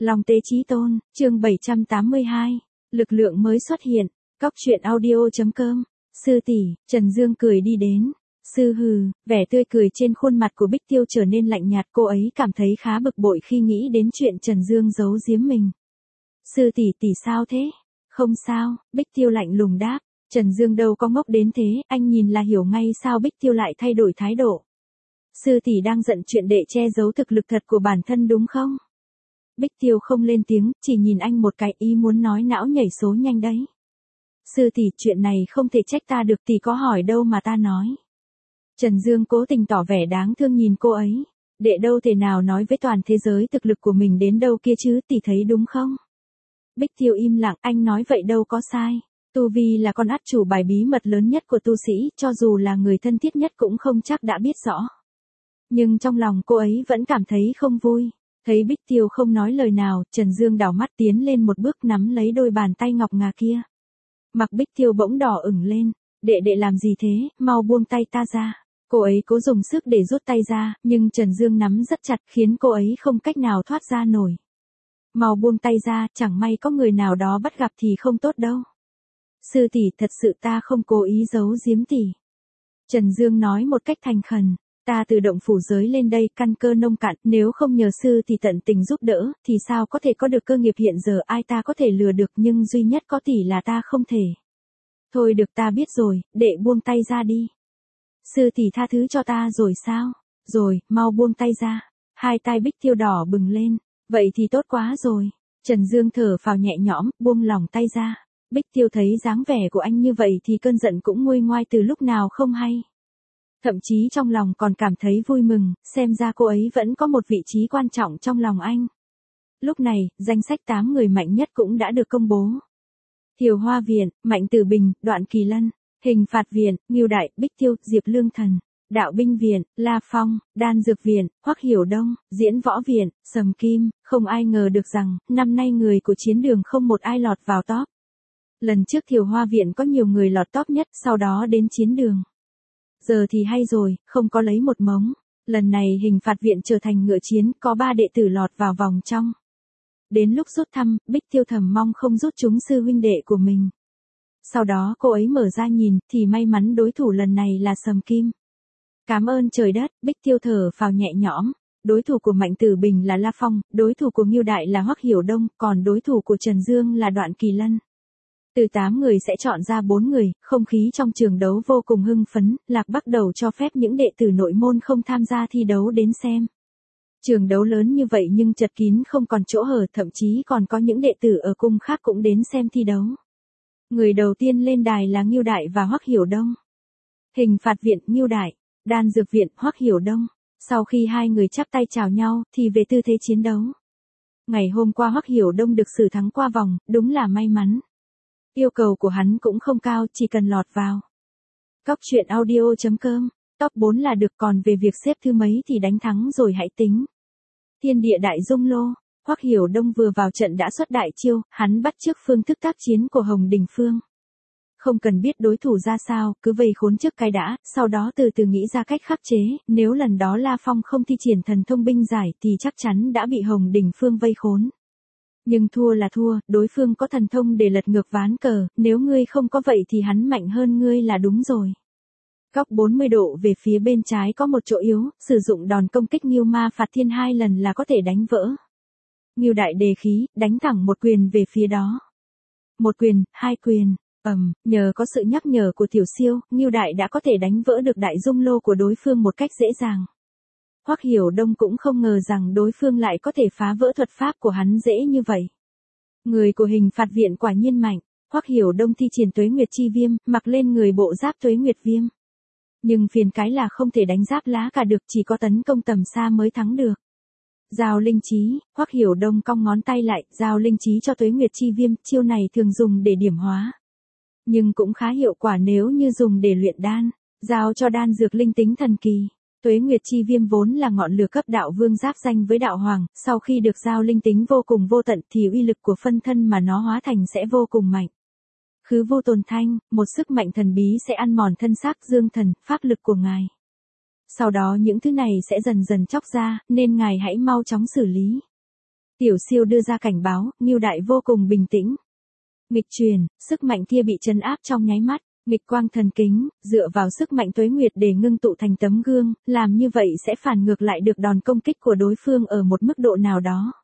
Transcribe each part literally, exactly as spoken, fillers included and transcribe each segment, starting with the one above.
Long Tế Chí Tôn, chương bảy trăm tám mươi hai, lực lượng mới xuất hiện, cóc truyện audio.com, sư tỷ, Trần Dương cười đi đến. Sư hừ, vẻ tươi cười trên khuôn mặt của Bích Tiêu trở nên lạnh nhạt, cô ấy cảm thấy khá bực bội khi nghĩ đến chuyện Trần Dương giấu giếm mình. Sư tỷ tỷ sao thế? Không sao, Bích Tiêu lạnh lùng đáp. Trần Dương đâu có ngốc đến thế, anh nhìn là hiểu ngay sao Bích Tiêu lại thay đổi thái độ. Sư tỷ đang giận chuyện đệ che giấu thực lực thật của bản thân đúng không? Bích Tiêu không lên tiếng, chỉ nhìn anh một cái, ý muốn nói não nhảy số nhanh đấy. Sư tỷ, chuyện này không thể trách ta được, tỷ có hỏi đâu mà ta nói. Trần Dương cố tình tỏ vẻ đáng thương nhìn cô ấy. Đệ đâu thể nào nói với toàn thế giới thực lực của mình đến đâu kia chứ, tỷ thấy đúng không? Bích Tiêu im lặng, anh nói vậy đâu có sai. Tu Vi là con át chủ bài bí mật lớn nhất của tu sĩ, cho dù là người thân thiết nhất cũng không chắc đã biết rõ. Nhưng trong lòng cô ấy vẫn cảm thấy không vui. Thấy Bích Tiêu không nói lời nào, Trần Dương đảo mắt tiến lên một bước nắm lấy đôi bàn tay ngọc ngà kia. Mặt Bích Tiêu bỗng đỏ ửng lên. Đệ đệ làm gì thế, mau buông tay ta ra. Cô ấy cố dùng sức để rút tay ra, nhưng Trần Dương nắm rất chặt khiến cô ấy không cách nào thoát ra nổi. Mau buông tay ra, chẳng may có người nào đó bắt gặp thì không tốt đâu. Sư tỷ, thật sự ta không cố ý giấu giếm tỷ. Trần Dương nói một cách thành khẩn. Ta từ động phủ giới lên đây, căn cơ nông cạn, nếu không nhờ sư thì tận tình giúp đỡ, thì sao có thể có được cơ nghiệp hiện giờ, ai ta có thể lừa được, nhưng duy nhất có tỷ là ta không thể. Thôi được, ta biết rồi, đệ buông tay ra đi. Sư tỷ tha thứ cho ta rồi sao? Rồi, mau buông tay ra. Hai tay Bích Tiêu đỏ bừng lên. Vậy thì tốt quá rồi. Trần Dương thở phào nhẹ nhõm, buông lòng tay ra. Bích Tiêu thấy dáng vẻ của anh như vậy thì cơn giận cũng nguôi ngoai từ lúc nào không hay. Thậm chí trong lòng còn cảm thấy vui mừng, xem ra cô ấy vẫn có một vị trí quan trọng trong lòng anh. Lúc này, danh sách tám người mạnh nhất cũng đã được công bố. Thiều Hoa Viện, Mạnh Tử Bình, Đoạn Kỳ Lân, Hình Phạt Viện, Ngưu Đại, Bích Tiêu, Diệp Lương Thần, Đạo Binh Viện, La Phong, Đan Dược Viện, Hoắc Hiểu Đông, Diễn Võ Viện, Sầm Kim, không ai ngờ được rằng, năm nay người của chiến đường không một ai lọt vào top. Lần trước Thiều Hoa Viện có nhiều người lọt top nhất, sau đó đến chiến đường. Giờ thì hay rồi, không có lấy một mống. Lần này Hình Phạt Viện trở thành ngựa chiến, có ba đệ tử lọt vào vòng trong. Đến lúc rút thăm, Bích Tiêu thầm mong không rút chúng sư huynh đệ của mình. Sau đó cô ấy mở ra nhìn, thì may mắn đối thủ lần này là Sầm Kim. Cảm ơn trời đất, Bích Tiêu thở phào nhẹ nhõm. Đối thủ của Mạnh Tử Bình là La Phong, đối thủ của Ngưu Đại là Hoắc Hiểu Đông, còn đối thủ của Trần Dương là Đoạn Kỳ Lân. Từ tám người sẽ chọn ra bốn người, không khí trong trường đấu vô cùng hưng phấn, Lạc bắt đầu cho phép những đệ tử nội môn không tham gia thi đấu đến xem. Trường đấu lớn như vậy nhưng chật kín không còn chỗ hở, thậm chí còn có những đệ tử ở cung khác cũng đến xem thi đấu. Người đầu tiên lên đài là Ngưu Đại và Hoắc Hiểu Đông. Hình Phạt Viện, Ngưu Đại, Đan Dược Viện, Hoắc Hiểu Đông. Sau khi hai người chắp tay chào nhau, thì về tư thế chiến đấu. Ngày hôm qua Hoắc Hiểu Đông được xử thắng qua vòng, đúng là may mắn. Yêu cầu của hắn cũng không cao, chỉ cần lọt vào. Cóc truyện audio.com, top bốn là được, còn về việc xếp thứ mấy thì đánh thắng rồi hãy tính. Thiên Địa Đại Dung Lô, Hoắc Hiểu Đông vừa vào trận đã xuất đại chiêu, hắn bắt chước phương thức tác chiến của Hồng Đình Phương. Không cần biết đối thủ ra sao, cứ vây khốn trước cái đã, sau đó từ từ nghĩ ra cách khắc chế, nếu lần đó La Phong không thi triển thần thông binh giải thì chắc chắn đã bị Hồng Đình Phương vây khốn. Nhưng thua là thua, đối phương có thần thông để lật ngược ván cờ, nếu ngươi không có vậy thì hắn mạnh hơn ngươi là đúng rồi. Góc bốn mươi độ về phía bên trái có một chỗ yếu, sử dụng đòn công kích Ngưu Ma Phạt Thiên hai lần là có thể đánh vỡ. Ngưu Đại đề khí, đánh thẳng một quyền về phía đó. Một quyền, hai quyền, ầm, nhờ có sự nhắc nhở của Tiểu Siêu, Ngưu Đại đã có thể đánh vỡ được đại dung lô của đối phương một cách dễ dàng. Hoắc Hiểu Đông cũng không ngờ rằng đối phương lại có thể phá vỡ thuật pháp của hắn dễ như vậy. Người của Hình Phạt Viện quả nhiên mạnh, Hoắc Hiểu Đông thi triển Tuế Nguyệt Chi Viêm, mặc lên người bộ giáp Tuế Nguyệt Viêm. Nhưng phiền cái là không thể đánh giáp lá cả được, chỉ có tấn công tầm xa mới thắng được. Giao linh trí, Hoắc Hiểu Đông cong ngón tay lại, giao linh trí cho Tuế Nguyệt Chi Viêm, chiêu này thường dùng để điểm hóa. Nhưng cũng khá hiệu quả nếu như dùng để luyện đan, giao cho đan dược linh tính thần kỳ. Tuế Nguyệt Chi Viêm vốn là ngọn lửa cấp đạo vương giáp danh với đạo hoàng, sau khi được giao linh tính vô cùng vô tận thì uy lực của phân thân mà nó hóa thành sẽ vô cùng mạnh. Khứ vô tồn thanh, một sức mạnh thần bí sẽ ăn mòn thân xác dương thần, pháp lực của ngài. Sau đó những thứ này sẽ dần dần chóc ra, nên ngài hãy mau chóng xử lý. Tiểu Siêu đưa ra cảnh báo, Ngưu Đại vô cùng bình tĩnh. Nghịch truyền, sức mạnh kia bị trấn áp trong nháy mắt, nghịch quang thần kính, dựa vào sức mạnh tuế nguyệt để ngưng tụ thành tấm gương, làm như vậy sẽ phản ngược lại được đòn công kích của đối phương ở một mức độ nào đó.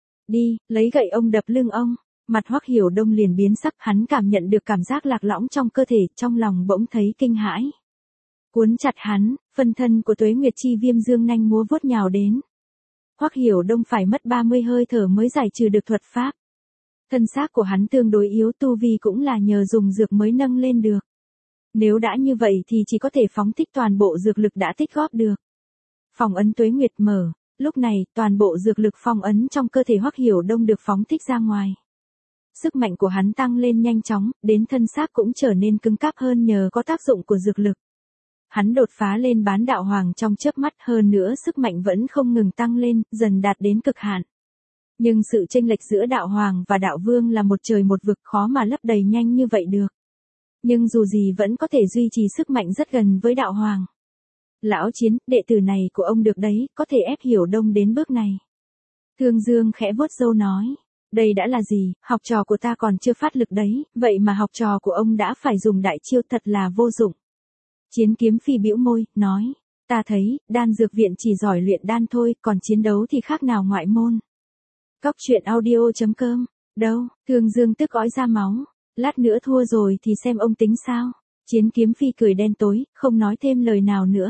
Đi, lấy gậy ông đập lưng ông. Mặt Hoắc Hiểu Đông liền biến sắc, hắn cảm nhận được cảm giác lạc lõng trong cơ thể, trong lòng bỗng thấy kinh hãi. Cuốn chặt hắn, phân thân của tuế nguyệt chi viêm dương nhanh múa vuốt nhào đến. Hoắc Hiểu Đông phải mất ba mươi hơi thở mới giải trừ được thuật pháp. Thân xác của hắn tương đối yếu, tu vi cũng là nhờ dùng dược mới nâng lên được. Nếu đã như vậy thì chỉ có thể phóng thích toàn bộ dược lực đã tích góp được. Phong ấn tuế nguyệt mở, lúc này toàn bộ dược lực phong ấn trong cơ thể Hoắc Hiểu Đông được phóng thích ra ngoài. Sức mạnh của hắn tăng lên nhanh chóng, đến thân xác cũng trở nên cứng cáp hơn nhờ có tác dụng của dược lực. Hắn đột phá lên bán đạo hoàng trong chớp mắt, hơn nữa sức mạnh vẫn không ngừng tăng lên, dần đạt đến cực hạn. Nhưng sự chênh lệch giữa đạo hoàng và đạo vương là một trời một vực, khó mà lấp đầy nhanh như vậy được. Nhưng dù gì vẫn có thể duy trì sức mạnh rất gần với đạo hoàng. Lão Chiến, đệ tử này của ông được đấy, có thể ép Hiểu Đông đến bước này. Thương Dương khẽ vuốt râu nói. Đây đã là gì, học trò của ta còn chưa phát lực đấy, vậy mà học trò của ông đã phải dùng đại chiêu, thật là vô dụng. Chiến Kiếm Phi bĩu môi, nói, ta thấy, đan dược viện chỉ giỏi luyện đan thôi, còn chiến đấu thì khác nào ngoại môn. Cóc truyện audio chấm com, đâu, Thương Dương tức ói ra máu, lát nữa thua rồi thì xem ông tính sao. Chiến Kiếm Phi cười đen tối, không nói thêm lời nào nữa.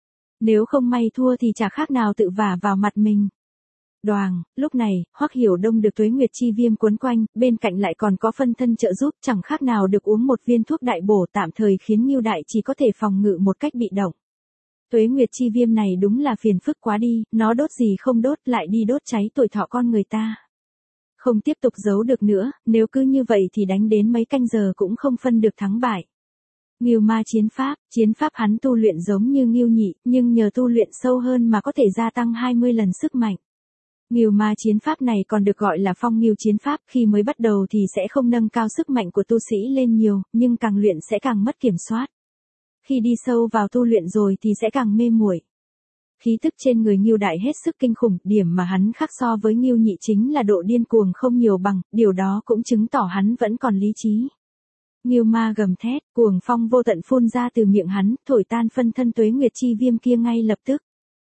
Nếu không may thua thì chả khác nào tự vả vào mặt mình. Đoàng, lúc này, Hoắc Hiểu Đông được tuế nguyệt chi viêm cuốn quanh, bên cạnh lại còn có phân thân trợ giúp, chẳng khác nào được uống một viên thuốc đại bổ, tạm thời khiến Ngưu Đại chỉ có thể phòng ngự một cách bị động. Tuế nguyệt chi viêm này đúng là phiền phức quá đi, nó đốt gì không đốt, lại đi đốt cháy tuổi thọ con người ta. Không tiếp tục giấu được nữa, nếu cứ như vậy thì đánh đến mấy canh giờ cũng không phân được thắng bại. Ngưu Ma chiến pháp, chiến pháp hắn tu luyện giống như Ngưu Nhị, nhưng nhờ tu luyện sâu hơn mà có thể gia tăng hai mươi lần sức mạnh. Ngưu Ma chiến pháp này còn được gọi là Phong Ngưu chiến pháp, khi mới bắt đầu thì sẽ không nâng cao sức mạnh của tu sĩ lên nhiều, nhưng càng luyện sẽ càng mất kiểm soát. Khi đi sâu vào tu luyện rồi thì sẽ càng mê muội. Khí tức trên người Ngưu Đại hết sức kinh khủng, điểm mà hắn khác so với Ngưu Nhị chính là độ điên cuồng không nhiều bằng, điều đó cũng chứng tỏ hắn vẫn còn lý trí. Ngưu Ma gầm thét, cuồng phong vô tận phun ra từ miệng hắn, thổi tan phân thân tuế nguyệt chi viêm kia ngay lập tức.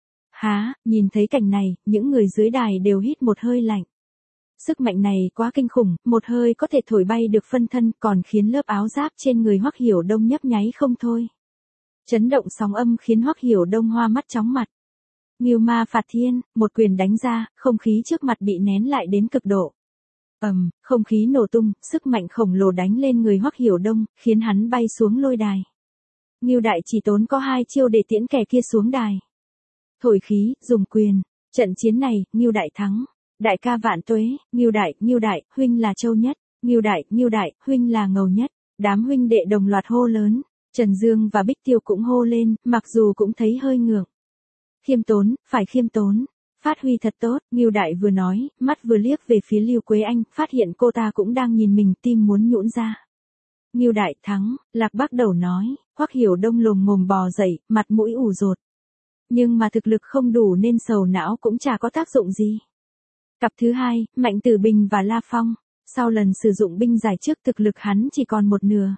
Há, nhìn thấy cảnh này, những người dưới đài đều hít một hơi lạnh. Sức mạnh này quá kinh khủng, một hơi có thể thổi bay được phân thân, còn khiến lớp áo giáp trên người Hoắc Hiểu Đông nhấp nháy không thôi. Chấn động sóng âm khiến Hoắc Hiểu Đông hoa mắt chóng mặt. Ngưu Ma phạt thiên, một quyền đánh ra, không khí trước mặt bị nén lại đến cực độ. Ầm, um, không khí nổ tung, sức mạnh khổng lồ đánh lên người Hoắc Hiểu Đông, khiến hắn bay xuống lôi đài. Ngưu Đại chỉ tốn có hai chiêu để tiễn kẻ kia xuống đài. Thổi khí, dùng quyền, trận chiến này, Ngưu Đại thắng. Đại ca vạn tuế, Ngưu Đại, Ngưu Đại, huynh là châu nhất, Ngưu Đại, Ngưu Đại, huynh là ngầu nhất. Đám huynh đệ đồng loạt hô lớn, Trần Dương và Bích Tiêu cũng hô lên, mặc dù cũng thấy hơi ngượng. Khiêm tốn, phải khiêm tốn, phát huy thật tốt, Ngưu Đại vừa nói, mắt vừa liếc về phía Lưu Quế Anh, phát hiện cô ta cũng đang nhìn mình, tim muốn nhũn ra. Ngưu Đại thắng, Lạc Bác Đầu nói, Hoắc Hiểu Đông lồm ngồm bò dậy, mặt mũi ủ rột. Nhưng mà thực lực không đủ nên sầu não cũng chả có tác dụng gì. Cặp thứ hai, Mạnh Tử Bình và La Phong, sau lần sử dụng binh giải trước thực lực hắn chỉ còn một nửa.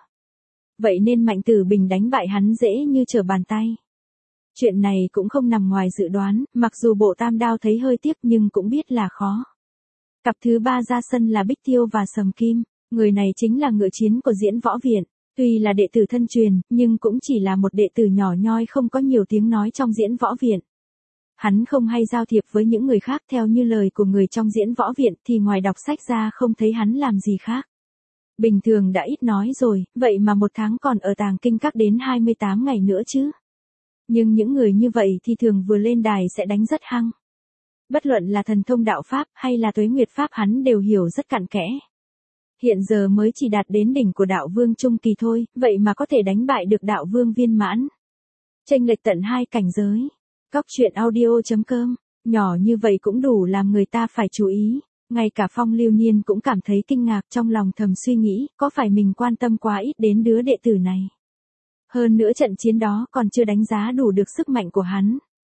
Vậy nên Mạnh Tử Bình đánh bại hắn dễ như trở bàn tay. Chuyện này cũng không nằm ngoài dự đoán, mặc dù bộ tam đao thấy hơi tiếc nhưng cũng biết là khó. Cặp thứ ba ra sân là Bích Tiêu và Sầm Kim, người này chính là ngựa chiến của Diễn Võ Viện. Tuy là đệ tử thân truyền, nhưng cũng chỉ là một đệ tử nhỏ nhoi không có nhiều tiếng nói trong Diễn Võ Viện. Hắn không hay giao thiệp với những người khác, theo như lời của người trong Diễn Võ Viện thì ngoài đọc sách ra không thấy hắn làm gì khác. Bình thường đã ít nói rồi, vậy mà một tháng còn ở Tàng Kinh Các đến hai mươi tám ngày nữa chứ. Nhưng những người như vậy thì thường vừa lên đài sẽ đánh rất hăng. Bất luận là thần thông đạo Pháp hay là tuế nguyệt Pháp hắn đều hiểu rất cặn kẽ. Hiện giờ mới chỉ đạt đến đỉnh của đạo vương trung kỳ thôi, vậy mà có thể đánh bại được đạo vương viên mãn. Chênh lệch tận hai cảnh giới. Cóc truyện audio chấm com, nhỏ như vậy cũng đủ làm người ta phải chú ý. Ngay cả Phong Lưu Niên cũng cảm thấy kinh ngạc, trong lòng thầm suy nghĩ, có phải mình quan tâm quá ít đến đứa đệ tử này. Hơn nữa trận chiến đó còn chưa đánh giá đủ được sức mạnh của hắn.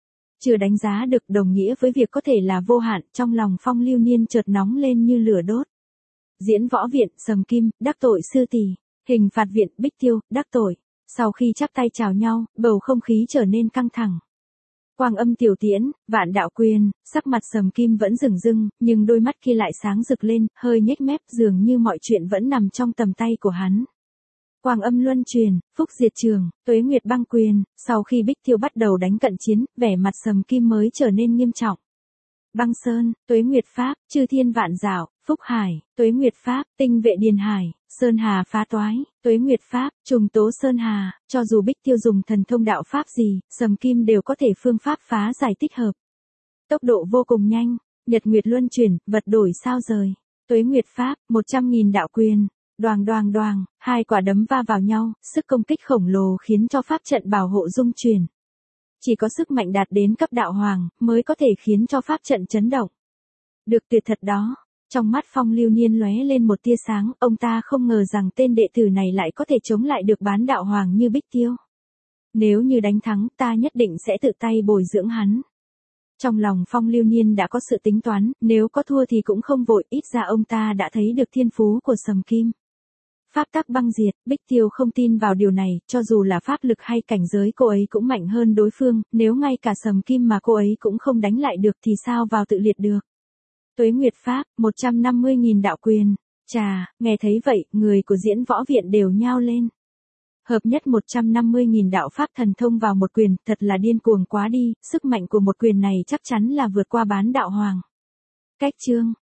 chưa đánh giá được đồng nghĩa với việc có thể là vô hạn, trong lòng Phong Lưu Niên chợt nóng lên như lửa đốt. Diễn võ viện, Sầm Kim, đắc tội sư tỷ. Hình phạt viện, Bích Tiêu, đắc tội. Sau khi chắp tay chào nhau, bầu không khí trở nên căng thẳng. Quang Âm Tiểu Tiễn, Vạn Đạo Quyền, sắc mặt Sầm Kim vẫn rừng rưng, nhưng đôi mắt kia lại sáng rực lên, hơi nhếch mép, dường như mọi chuyện vẫn nằm trong tầm tay của hắn. Quang Âm Luân Truyền, Phúc Diệt Trường, Tuế Nguyệt Băng Quyền, sau khi Bích Tiêu bắt đầu đánh cận chiến, vẻ mặt Sầm Kim mới trở nên nghiêm trọng. Băng Sơn, Tuế Nguyệt Pháp, Chư Thiên Vạn Dạo, Phúc Hải, Tuế Nguyệt Pháp, Tinh Vệ Điền Hải, Sơn Hà Phá Toái, Tuế Nguyệt Pháp, Trùng Tố Sơn Hà, cho dù Bích Tiêu dùng thần thông đạo pháp gì, Sầm Kim đều có thể phương pháp phá giải tích hợp. Tốc độ vô cùng nhanh, Nhật Nguyệt Luân Chuyển, vật đổi sao rời, Tuế Nguyệt Pháp, một trăm nghìn đạo quyền, đoàng đoàng đoàng, hai quả đấm va vào nhau, sức công kích khổng lồ khiến cho pháp trận bảo hộ rung chuyển. Chỉ có sức mạnh đạt đến cấp đạo hoàng, mới có thể khiến cho pháp trận chấn động. Được tuyệt thật đó. Trong mắt Phong Lưu Niên lóe lên một tia sáng, ông ta không ngờ rằng tên đệ tử này lại có thể chống lại được bán đạo hoàng như Bích Tiêu. Nếu như đánh thắng, ta nhất định sẽ tự tay bồi dưỡng hắn. Trong lòng Phong Lưu Niên đã có sự tính toán, nếu có thua thì cũng không vội, ít ra ông ta đã thấy được thiên phú của Sầm Kim. Pháp tắc băng diệt, Bích Tiêu không tin vào điều này, cho dù là pháp lực hay cảnh giới cô ấy cũng mạnh hơn đối phương, nếu ngay cả Sầm Kim mà cô ấy cũng không đánh lại được thì sao vào tự liệt được. Tuế Nguyệt Pháp, một trăm năm mươi nghìn đạo quyền. Chà, nghe thấy vậy, người của diễn võ viện đều nhao lên. Hợp nhất một trăm năm mươi nghìn đạo pháp thần thông vào một quyền, thật là điên cuồng quá đi, sức mạnh của một quyền này chắc chắn là vượt qua bán đạo hoàng. Cách chương